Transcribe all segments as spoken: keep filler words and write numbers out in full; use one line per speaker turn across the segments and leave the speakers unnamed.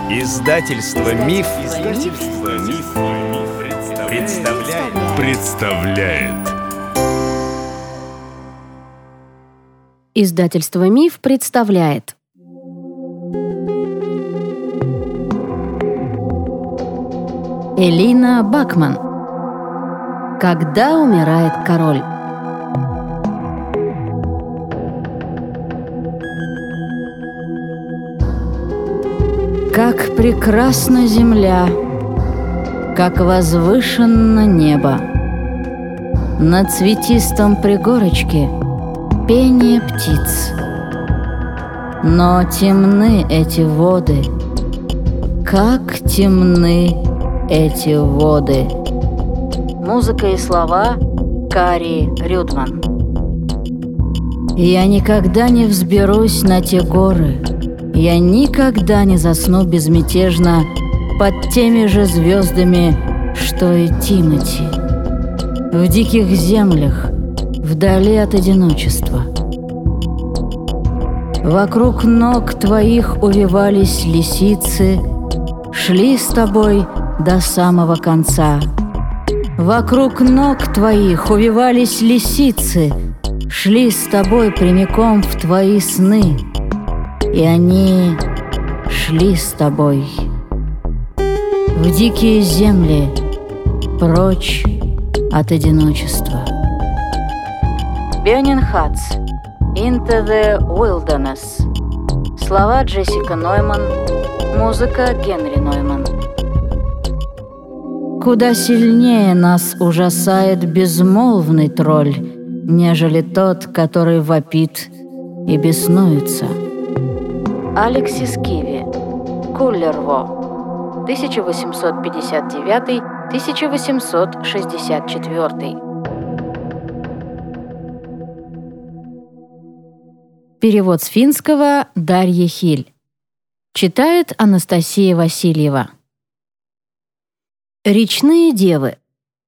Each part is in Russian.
Издательство Миф, Издательство Миф, представляет. представляет.
Издательство Миф представляет. Элина Бакман. Когда умирает король. Как прекрасна земля, как возвышенно небо. На цветистом пригорочке пение птиц. Но темны эти воды, как темны эти воды. Музыка и слова Кари Рюдман. Я никогда не взберусь на те горы. Я никогда не засну безмятежно под теми же звездами, что и Тимоти. В диких землях, вдали от одиночества. Вокруг ног твоих увивались лисицы, шли с тобой до самого конца. Вокруг ног твоих увивались лисицы, шли с тобой прямиком в твои сны. И они шли с тобой в дикие земли, прочь от одиночества. Burning Hearts, Into the Wilderness. Слова Джессика Нойман, музыка Генри Нойман. Куда сильнее нас ужасает безмолвный тролль, нежели тот, который вопит и беснуется. Алексис Киви, Куллерво, тысяча восемьсот пятьдесят девятый — тысяча восемьсот шестьдесят четвёртый. Перевод с финского Дарья Хиль. Читает Анастасия Васильева. Речные девы.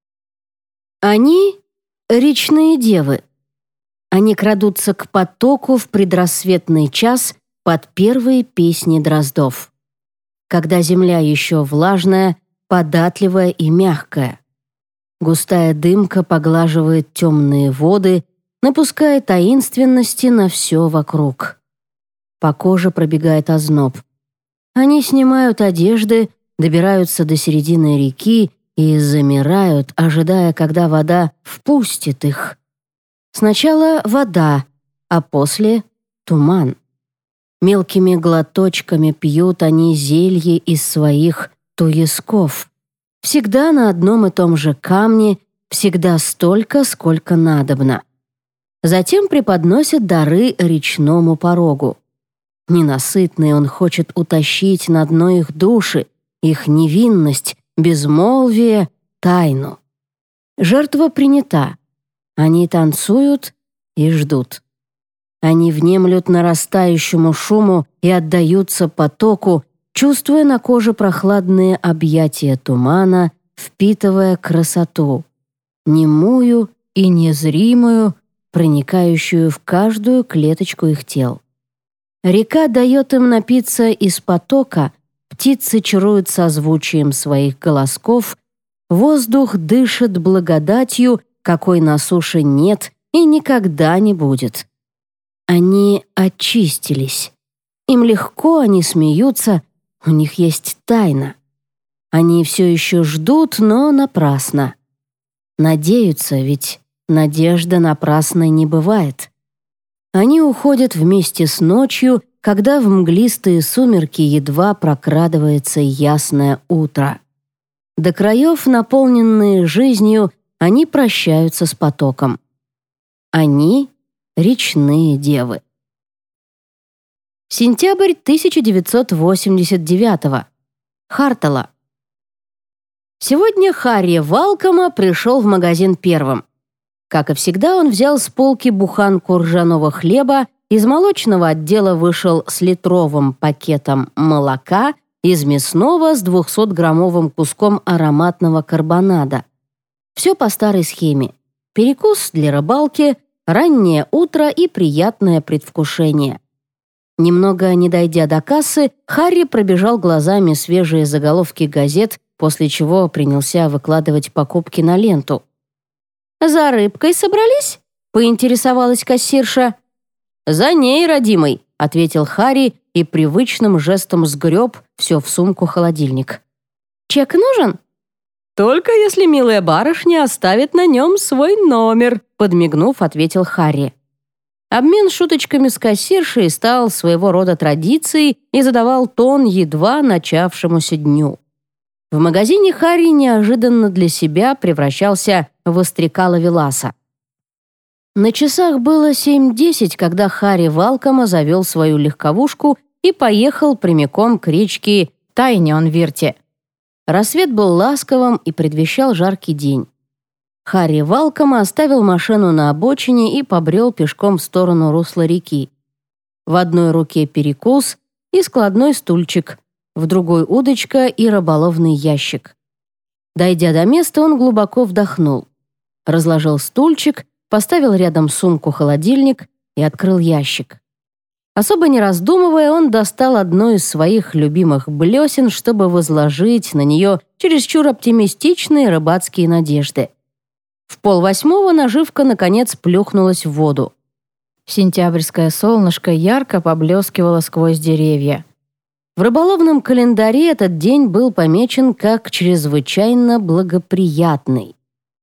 Они — речные девы. Они крадутся к потоку в предрассветный час под первые песни дроздов. Когда земля еще влажная, податливая и мягкая. Густая дымка поглаживает темные воды, напуская таинственности на все вокруг. По коже пробегает озноб. Они снимают одежды, добираются до середины реки и замирают, ожидая, когда вода впустит их. Сначала вода, а после — туман. Мелкими глоточками пьют они зелье из своих туесков. Всегда на одном и том же камне, всегда столько, сколько надобно. Затем преподносят дары речному порогу. Ненасытный он хочет утащить на дно их души, их невинность, безмолвие, тайну. Жертва принята. Они танцуют и ждут. Они внемлют нарастающему шуму и отдаются потоку, чувствуя на коже прохладные объятия тумана, впитывая красоту, немую и незримую, проникающую в каждую клеточку их тел. Река дает им напиться из потока, птицы чаруют созвучием своих голосков, воздух дышит благодатью, какой на суше нет и никогда не будет. Они очистились. Им легко, они смеются, у них есть тайна. Они все еще ждут, но напрасно. Надеются, ведь надежда напрасной не бывает. Они уходят вместе с ночью, когда в мглистые сумерки едва прокрадывается ясное утро. До краев, наполненные жизнью, они прощаются с потоком. Они — речные девы. Сентябрь тысяча девятьсот восемьдесят девятого. Хартала. Сегодня Харри Валкома пришел в магазин первым. Как и всегда, он взял с полки буханку ржаного хлеба, из молочного отдела вышел с литровым пакетом молока, из мясного с двухсотграммовым куском ароматного карбонада. Все по старой схеме. Перекус для рыбалки, раннее утро и приятное предвкушение. Немного не дойдя до кассы, Харри пробежал глазами свежие заголовки газет, после чего принялся выкладывать покупки на ленту. «За рыбкой собрались?» — поинтересовалась кассирша. «За ней, родимый», — ответил Харри и привычным жестом сгреб все в сумку-холодильник. «Чек нужен?» «Только если милая барышня оставит на нем свой номер», — подмигнув, ответил Харри. Обмен шуточками с кассиршей стал своего рода традицией и задавал тон едва начавшемуся дню. В магазине Харри неожиданно для себя превращался в острекала-веласа. На часах было семь десять, когда Харри Валкома завел свою легковушку и поехал прямиком к речке Тайньонвирте. Рассвет был ласковым и предвещал жаркий день. Харри Валкома оставил машину на обочине и побрел пешком в сторону русла реки. В одной руке перекус и складной стульчик, в другой удочка и рыболовный ящик. Дойдя до места, он глубоко вдохнул. Разложил стульчик, поставил рядом сумку-холодильник и открыл ящик. Особо не раздумывая, он достал одну из своих любимых блесен, чтобы возложить на нее чересчур оптимистичные рыбацкие надежды. В полвосьмого наживка, наконец, плюхнулась в воду. Сентябрьское солнышко ярко поблескивало сквозь деревья. В рыболовном календаре этот день был помечен как чрезвычайно благоприятный.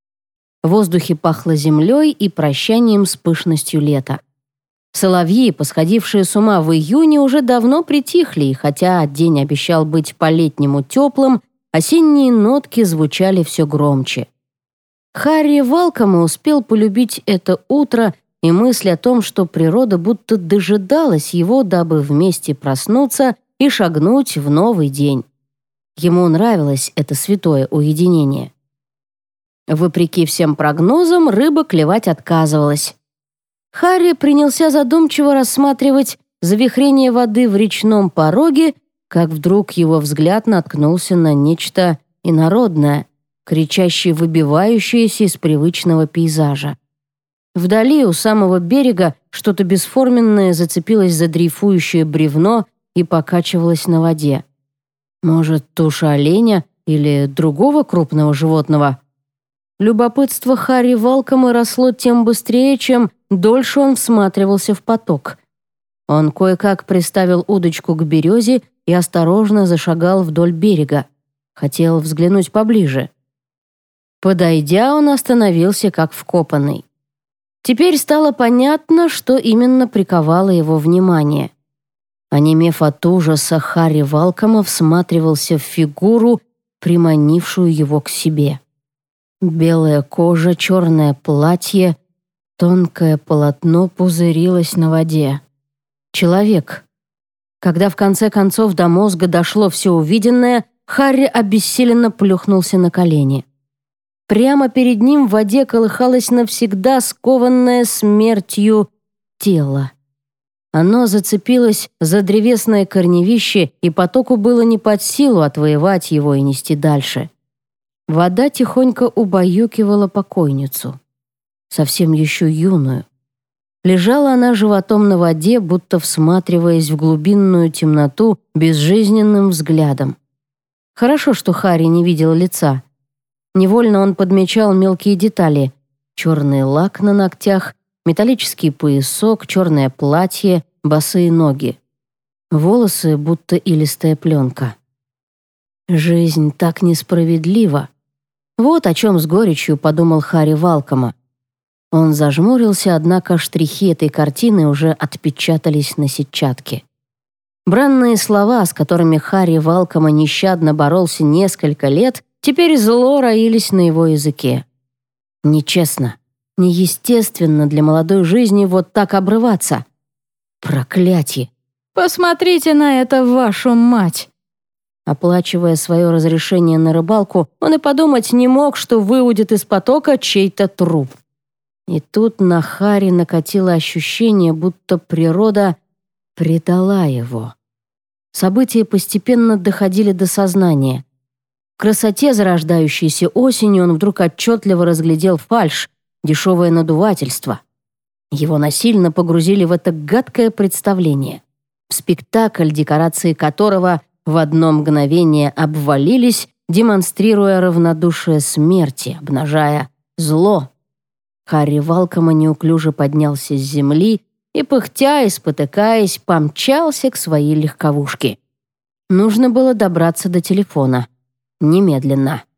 В воздухе пахло землей и прощанием с пышностью лета. Соловьи, посходившие с ума в июне, уже давно притихли, и хотя день обещал быть по-летнему теплым, осенние нотки звучали все громче. Харри Валкома успел полюбить это утро и мысль о том, что природа будто дожидалась его, дабы вместе проснуться и шагнуть в новый день. Ему нравилось это святое уединение. Вопреки всем прогнозам, рыба клевать отказывалась. Харри принялся задумчиво рассматривать завихрение воды в речном пороге, как вдруг его взгляд наткнулся на нечто инородное, кричаще выбивающееся из привычного пейзажа. Вдали, у самого берега, что-то бесформенное зацепилось за дрейфующее бревно и покачивалось на воде. Может, туша оленя или другого крупного животного? Любопытство Харри Валкома росло тем быстрее, чем дольше он всматривался в поток. Он кое-как приставил удочку к березе и осторожно зашагал вдоль берега. Хотел взглянуть поближе. Подойдя, он остановился как вкопанный. Теперь стало понятно, что именно приковало его внимание. Онемев от ужаса, Харри Валкома всматривался в фигуру, приманившую его к себе. Белая кожа, черное платье, тонкое полотно пузырилось на воде. Человек. Когда в конце концов до мозга дошло все увиденное, Харри обессиленно плюхнулся на колени. Прямо перед ним в воде колыхалось навсегда скованное смертью тело. Оно зацепилось за древесное корневище, и потоку было не под силу отвоевать его и нести дальше. Вода тихонько убаюкивала покойницу. Совсем еще юную. Лежала она животом на воде, будто всматриваясь в глубинную темноту безжизненным взглядом. Хорошо, что Харри не видел лица. Невольно он подмечал мелкие детали. Черный лак на ногтях, металлический поясок, черное платье, босые ноги. Волосы, будто илистая пленка. Жизнь так несправедлива. Вот о чем с горечью подумал Харри Валкома. Он зажмурился, однако штрихи этой картины уже отпечатались на сетчатке. Бранные слова, с которыми Харри Валкома нещадно боролся несколько лет, теперь зло роились на его языке. Нечестно, неестественно для молодой жизни вот так обрываться. Проклятие! Посмотрите на это, вашу мать! Оплачивая свое разрешение на рыбалку, он и подумать не мог, что выудит из потока чей-то труп. И тут на Харри накатило ощущение, будто природа предала его. События постепенно доходили до сознания. В красоте, зарождающейся осенью, он вдруг отчетливо разглядел фальшь, дешевое надувательство. Его насильно погрузили в это гадкое представление. спектакль, декорации которого в одно мгновение обвалились, демонстрируя равнодушие смерти, обнажая зло. Харри Валкома неуклюже поднялся с земли и, пыхтя и спотыкаясь, помчался к своей легковушке. Нужно было добраться до телефона. Немедленно.